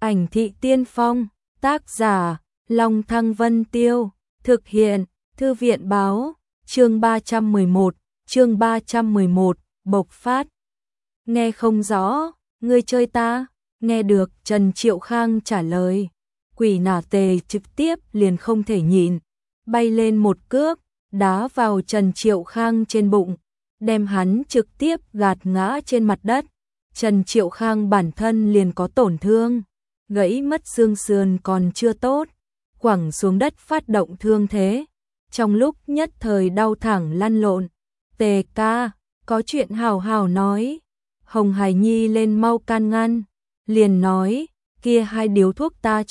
Ảnh thị tiên phong, tác giả, Long Thăng Vân Tiêu, thực hiện, Thư viện báo, chương 311, bộc phát. Nghe không rõ, ngươi chơi ta, nghe được, Trần Triệu Khang trả lời. Quỷ nả tề trực tiếp liền không thể nhịn, bay lên một cước, đá vào Trần Triệu Khang trên bụng, đem hắn trực tiếp gạt ngã trên mặt đất. Trần Triệu Khang bản thân liền có tổn thương, gãy mất xương sườn còn chưa tốt, quẳng xuống đất phát động thương thế, trong lúc nhất thời đau thẳng lăn lộn. Tề ca, có chuyện hào hào nói. Hồng Hải Nhi lên mau can ngăn, liền nói, kia 2 điếu thuốc ta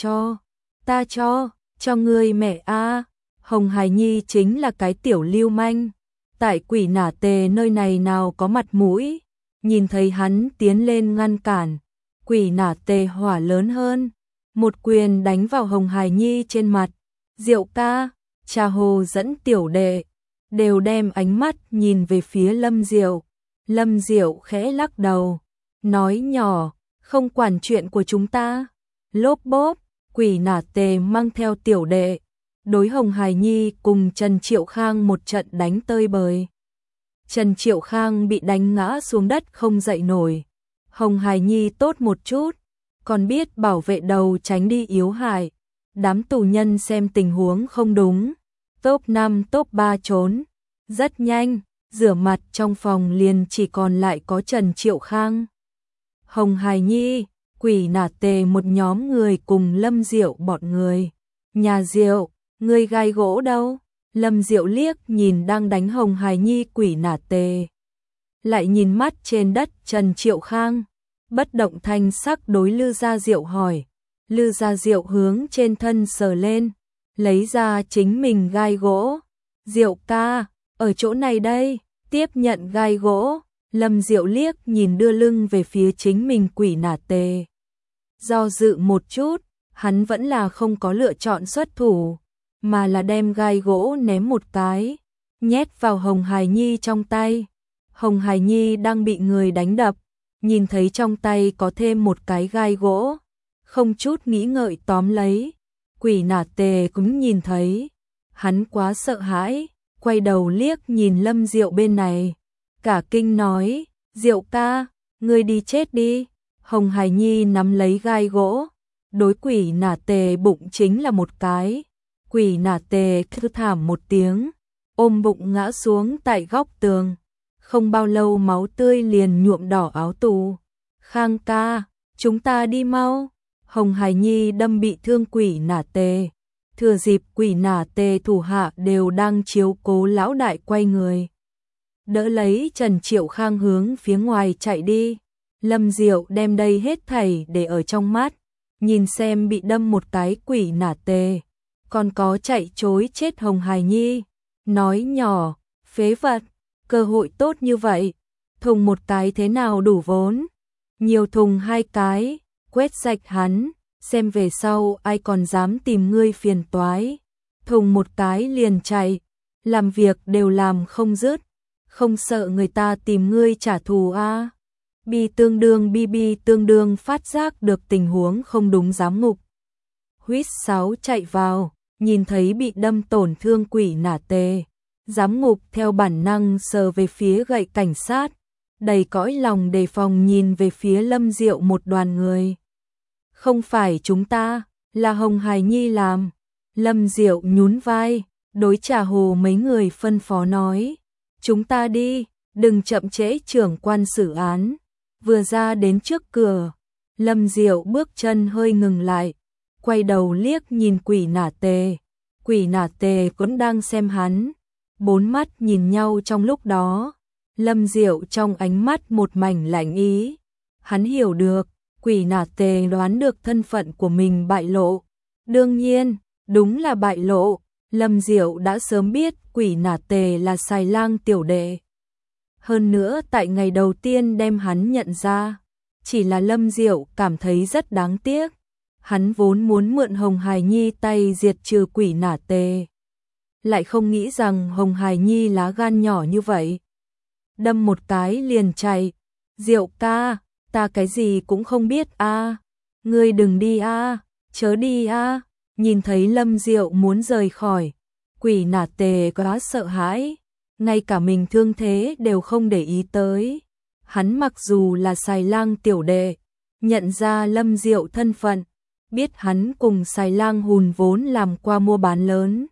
cho ngươi mẹ a. Hồng Hải Nhi chính là cái tiểu lưu manh, tại quỷ nả tề nơi này nào có mặt mũi, nhìn thấy hắn tiến lên ngăn cản, quỷ nả tề hỏa lớn hơn, một quyền đánh vào Hồng Hải Nhi trên mặt. Diệu ca, Trà Hồ dẫn tiểu đệ, đều đem ánh mắt nhìn về phía Lâm Diệu. Lâm Diệu khẽ lắc đầu, nói nhỏ, không quản chuyện của chúng ta. Lốp bốp, quỷ nả tề mang theo tiểu đệ, đối Hồng Hải Nhi cùng Trần Triệu Khang một trận đánh tơi bời. Trần Triệu Khang bị đánh ngã xuống đất không dậy nổi. Hồng Hải Nhi tốt một chút, còn biết bảo vệ đầu tránh đi yếu hại. Đám tù nhân xem tình huống không đúng, top 5 top 3 trốn. Rất nhanh, rửa mặt trong phòng liền chỉ còn lại có Trần Triệu Khang, Hồng Hải Nhi, quỷ nả tề một nhóm người cùng Lâm Diệu bọn người. Nhà Diệu, ngươi gai gỗ đâu? Lâm Diệu liếc nhìn đang đánh Hồng Hải Nhi quỷ nả tề, lại nhìn mắt trên đất Trần Triệu Khang, bất động thanh sắc đối Lư Gia Diệu hỏi. Lư Gia Diệu hướng trên thân sờ lên, lấy ra chính mình gai gỗ. Diệu ca, ở chỗ này đây, tiếp nhận gai gỗ. Lâm Diệu liếc nhìn đưa lưng về phía chính mình quỷ nả tề, do dự một chút, hắn vẫn là không có lựa chọn xuất thủ, mà là đem gai gỗ ném một cái, nhét vào Hồng Hải Nhi trong tay. Hồng Hải Nhi đang bị người đánh đập, nhìn thấy trong tay có thêm một cái gai gỗ, không chút nghĩ ngợi tóm lấy. Quỷ nả tề cũng nhìn thấy, hắn quá sợ hãi, quay đầu liếc nhìn Lâm Diệu bên này, cả kinh nói, Diệu ca, ngươi đi chết đi. Hồng Hải Nhi nắm lấy gai gỗ, đối quỷ nả tề bụng chính là một cái. Quỷ nả tề kêu thảm một tiếng, ôm bụng ngã xuống tại góc tường, không bao lâu máu tươi liền nhuộm đỏ áo tù. Khang ca, chúng ta đi mau. Hồng Hải Nhi đâm bị thương quỷ nả tề, thừa dịp quỷ nả tề thủ hạ đều đang chiếu cố lão đại quay người, đỡ lấy Trần Triệu Khang hướng phía ngoài chạy đi. Lâm Diệu đem đây hết thảy để ở trong mắt, nhìn xem bị đâm một cái quỷ nả tề, còn có chạy chối chết Hồng Hải Nhi, nói nhỏ, phế vật, cơ hội tốt như vậy, thùng một cái thế nào đủ vốn, nhiều thùng 2 cái, quét sạch hắn, xem về sau ai còn dám tìm ngươi phiền toái. Thùng một cái liền chạy, làm việc đều làm không dứt, không sợ người ta tìm ngươi trả thù a. Bi tương đương phát giác được tình huống không đúng giám ngục. Huýt sáo chạy vào, nhìn thấy bị đâm tổn thương quỷ nả tề, giám ngục theo bản năng sờ về phía gậy cảnh sát, đầy cõi lòng đề phòng nhìn về phía Lâm Diệu một đoàn người. Không phải chúng ta, là Hồng Hải Nhi làm. Lâm Diệu nhún vai, đối Trà Hồ mấy người phân phó nói, chúng ta đi, đừng chậm trễ trưởng quan xử án. Vừa ra đến trước cửa, Lâm Diệu bước chân hơi ngừng lại, quay đầu liếc nhìn quỷ nả tề. Quỷ nả tề cũng đang xem hắn, 4 mắt nhìn nhau trong lúc đó. Lâm Diệu trong ánh mắt một mảnh lạnh ý, hắn hiểu được, quỷ nả tề đoán được thân phận của mình bại lộ. Đương nhiên, đúng là bại lộ, Lâm Diệu đã sớm biết quỷ nả tề là xài lang tiểu đệ. Hơn nữa tại ngày đầu tiên đem hắn nhận ra, chỉ là Lâm Diệu cảm thấy rất đáng tiếc. Hắn vốn muốn mượn Hồng Hải Nhi tay diệt trừ quỷ nả tề, lại không nghĩ rằng Hồng Hải Nhi lá gan nhỏ như vậy, đâm một cái liền chạy. Diệu ca, ta cái gì cũng không biết a. Ngươi đừng đi a, chớ đi a. Nhìn thấy Lâm Diệu muốn rời khỏi, Quỷ Nả Tề quá sợ hãi, ngay cả mình thương thế đều không để ý tới. Hắn mặc dù là Xài Lang tiểu đệ, nhận ra Lâm Diệu thân phận, biết hắn cùng Xài Lang Hùn vốn làm qua mua bán lớn.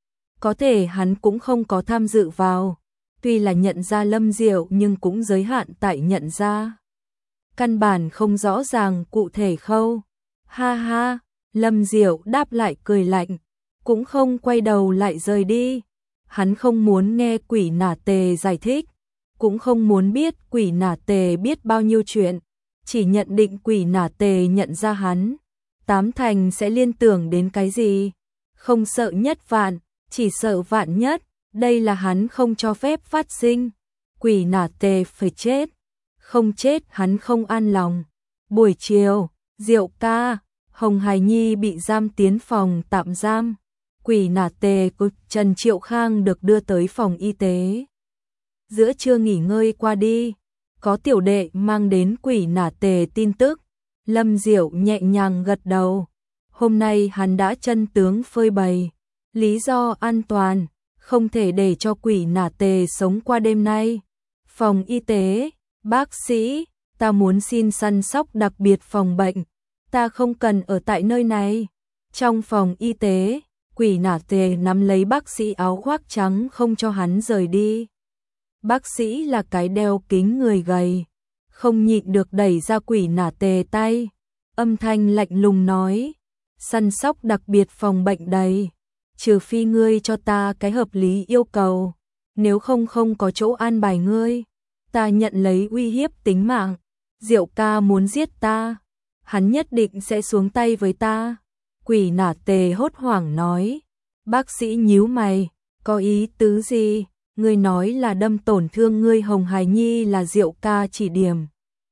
Có thể hắn cũng không có tham dự vào, tuy là nhận ra Lâm Diệu nhưng cũng giới hạn tại nhận ra. Căn bản không rõ ràng cụ thể khâu. Ha ha, Lâm Diệu đáp lại cười lạnh, cũng không quay đầu lại rời đi. Hắn không muốn nghe Quỷ Nả Tề giải thích, cũng không muốn biết Quỷ Nả Tề biết bao nhiêu chuyện, chỉ nhận định Quỷ Nả Tề nhận ra hắn, tám thành sẽ liên tưởng đến cái gì. Không sợ nhất vạn, chỉ sợ vạn nhất, đây là hắn không cho phép phát sinh. Quỷ Nả Tề phải chết, không chết hắn không an lòng. Buổi chiều, Diệu ca, Hồng Hải Nhi bị giam tiến phòng tạm giam. Quỷ Nả Tề của Trần Triệu Khang được đưa tới phòng y tế. Giữa trưa nghỉ ngơi qua đi, có tiểu đệ mang đến Quỷ Nả Tề tin tức. Lâm Diệu nhẹ nhàng gật đầu. Hôm nay hắn đã chân tướng phơi bày. Lý do an toàn, không thể để cho Quỷ Nả Tề sống qua đêm nay. Phòng y tế, bác sĩ, ta muốn xin săn sóc đặc biệt phòng bệnh. Ta không cần ở tại nơi này. Trong phòng y tế, Quỷ Nả Tề nắm lấy bác sĩ áo khoác trắng không cho hắn rời đi. Bác sĩ là cái đeo kính người gầy, không nhịn được đẩy ra Quỷ Nả Tề tay. Âm thanh lạnh lùng nói, săn sóc đặc biệt phòng bệnh đầy, trừ phi ngươi cho ta cái hợp lý yêu cầu, nếu không không có chỗ an bài ngươi. Ta nhận lấy uy hiếp tính mạng. Diệu ca muốn giết ta, hắn nhất định sẽ xuống tay với ta. Quỷ Nả Tề hốt hoảng nói. Bác sĩ nhíu mày, có ý tứ gì? Ngươi nói là đâm tổn thương ngươi Hồng Hải Nhi là Diệu ca chỉ điểm.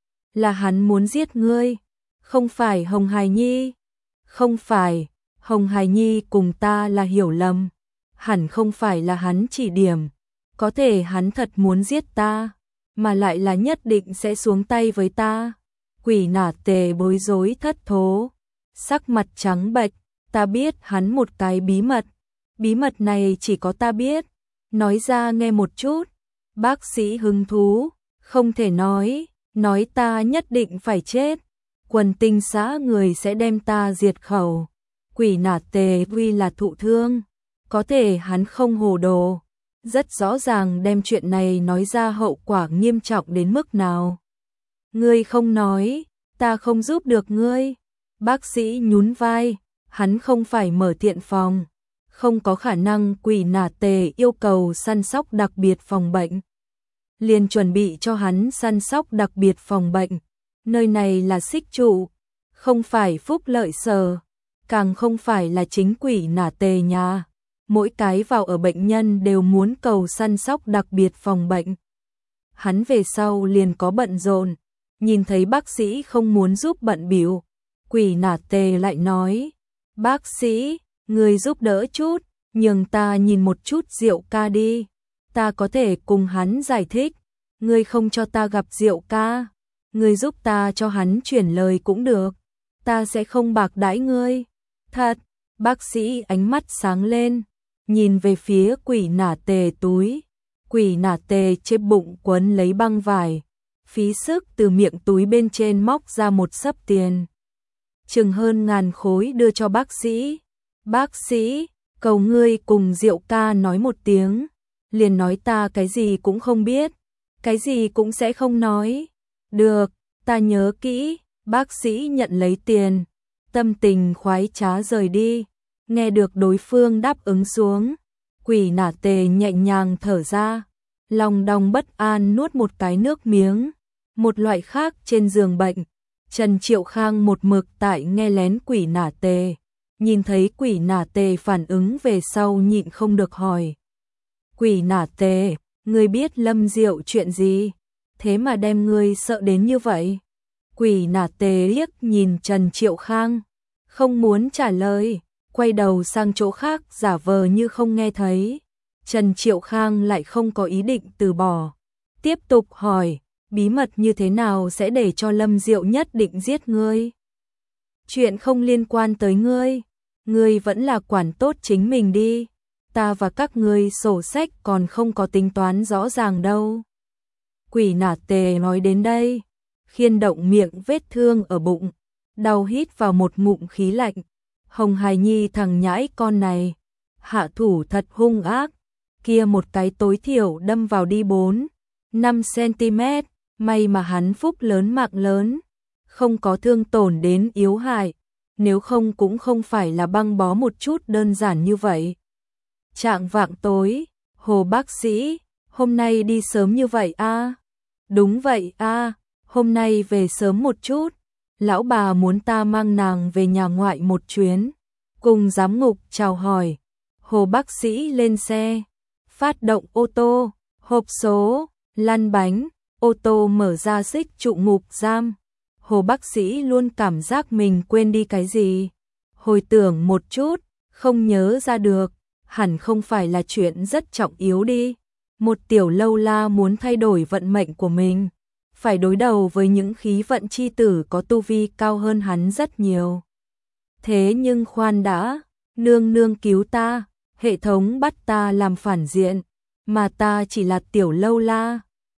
Là hắn muốn giết ngươi, không phải Hồng Hải Nhi. Không phải, Hồng Hải Nhi cùng ta là hiểu lầm. Hẳn không phải là hắn chỉ điểm. Có thể hắn thật muốn giết ta, mà lại là nhất định sẽ xuống tay với ta. Quỷ Nả Tề bối rối thất thố, sắc mặt trắng bệch. Ta biết hắn một cái bí mật. Bí mật này chỉ có ta biết. Nói ra nghe một chút. Bác sĩ hứng thú. Không thể nói ta nhất định phải chết. Quần tinh xã người sẽ đem ta diệt khẩu. Quỷ Nả Tề tuy là thụ thương, có thể hắn không hồ đồ. Rất rõ ràng đem chuyện này nói ra hậu quả nghiêm trọng đến mức nào. Ngươi không nói, ta không giúp được ngươi. Bác sĩ nhún vai, hắn không phải mở thiện phòng, không có khả năng. Quỷ Nả Tề yêu cầu săn sóc đặc biệt phòng bệnh, liền chuẩn bị cho hắn săn sóc đặc biệt phòng bệnh. Nơi này là Xích Trụ, không phải Phúc Lợi Sở, càng không phải là chính Quỷ Nả Tề nhà. Mỗi cái vào ở bệnh nhân đều muốn cầu săn sóc đặc biệt phòng bệnh. Hắn về sau liền có bận rộn, nhìn thấy bác sĩ không muốn giúp bận bịu. Quỷ Nả Tề lại nói, bác sĩ, người giúp đỡ chút, nhường ta nhìn một chút Diệu ca đi. Ta có thể cùng hắn giải thích. Ngươi không cho ta gặp Diệu ca, ngươi giúp ta cho hắn chuyển lời cũng được. Ta sẽ không bạc đãi ngươi. Thật, bác sĩ ánh mắt sáng lên, nhìn về phía Quỷ Nả Tề túi. Quỷ Nả Tề trên bụng quấn lấy băng vải, phí sức từ miệng túi bên trên móc ra một xấp tiền, chừng hơn 1000 khối đưa cho bác sĩ. Bác sĩ, cầu ngươi cùng Diệu ca nói một tiếng. Liền nói ta cái gì cũng không biết, cái gì cũng sẽ không nói. Được, ta nhớ kỹ. Bác sĩ nhận lấy tiền, tâm tình khoái trá rời đi. Nghe được đối phương đáp ứng xuống, Quỷ Nả Tề nhẹ nhàng thở ra, lòng đong bất an nuốt một cái nước miếng. Một loại khác trên giường bệnh, Trần Triệu Khang một mực tại nghe lén Quỷ Nả Tề, nhìn thấy Quỷ Nả Tề phản ứng về sau nhịn không được hỏi. Quỷ Nả Tề, ngươi biết Lâm Diệu chuyện gì? Thế mà đem ngươi sợ đến như vậy? Quỷ Nả Tề liếc nhìn Trần Triệu Khang, không muốn trả lời, quay đầu sang chỗ khác giả vờ như không nghe thấy. Trần Triệu Khang lại không có ý định từ bỏ, tiếp tục hỏi, bí mật như thế nào sẽ để cho Lâm Diệu nhất định giết ngươi? Chuyện không liên quan tới ngươi, ngươi vẫn là quản tốt chính mình đi, ta và các ngươi sổ sách còn không có tính toán rõ ràng đâu. Quỷ nả tề nói đến đây, khiên động miệng vết thương ở bụng, đau hít vào một ngụm khí lạnh. Hồng Hải Nhi thằng nhãi con này, hạ thủ thật hung ác, kia một cái tối thiểu đâm vào đi 4-5 cm, may mà hắn phúc lớn mạng lớn, không có thương tổn đến yếu hại, nếu không cũng không phải là băng bó một chút đơn giản như vậy. Trạng vạng tối, Hồ bác sĩ, hôm nay đi sớm như vậy a? Đúng vậy a, hôm nay về sớm một chút, lão bà muốn ta mang nàng về nhà ngoại một chuyến, cùng giám ngục chào hỏi. Hồ bác sĩ lên xe, phát động ô tô, hộp số, lăn bánh, ô tô mở ra xích trụ ngục giam. Hồ bác sĩ luôn cảm giác mình quên đi cái gì. Hồi tưởng một chút, không nhớ ra được, hẳn không phải là chuyện rất trọng yếu đi. Một tiểu lâu la muốn thay đổi vận mệnh của mình, phải đối đầu với những khí vận chi tử có tu vi cao hơn hắn rất nhiều. Thế nhưng khoan đã, nương nương cứu ta, hệ thống bắt ta làm phản diện, mà ta chỉ là tiểu lâu la,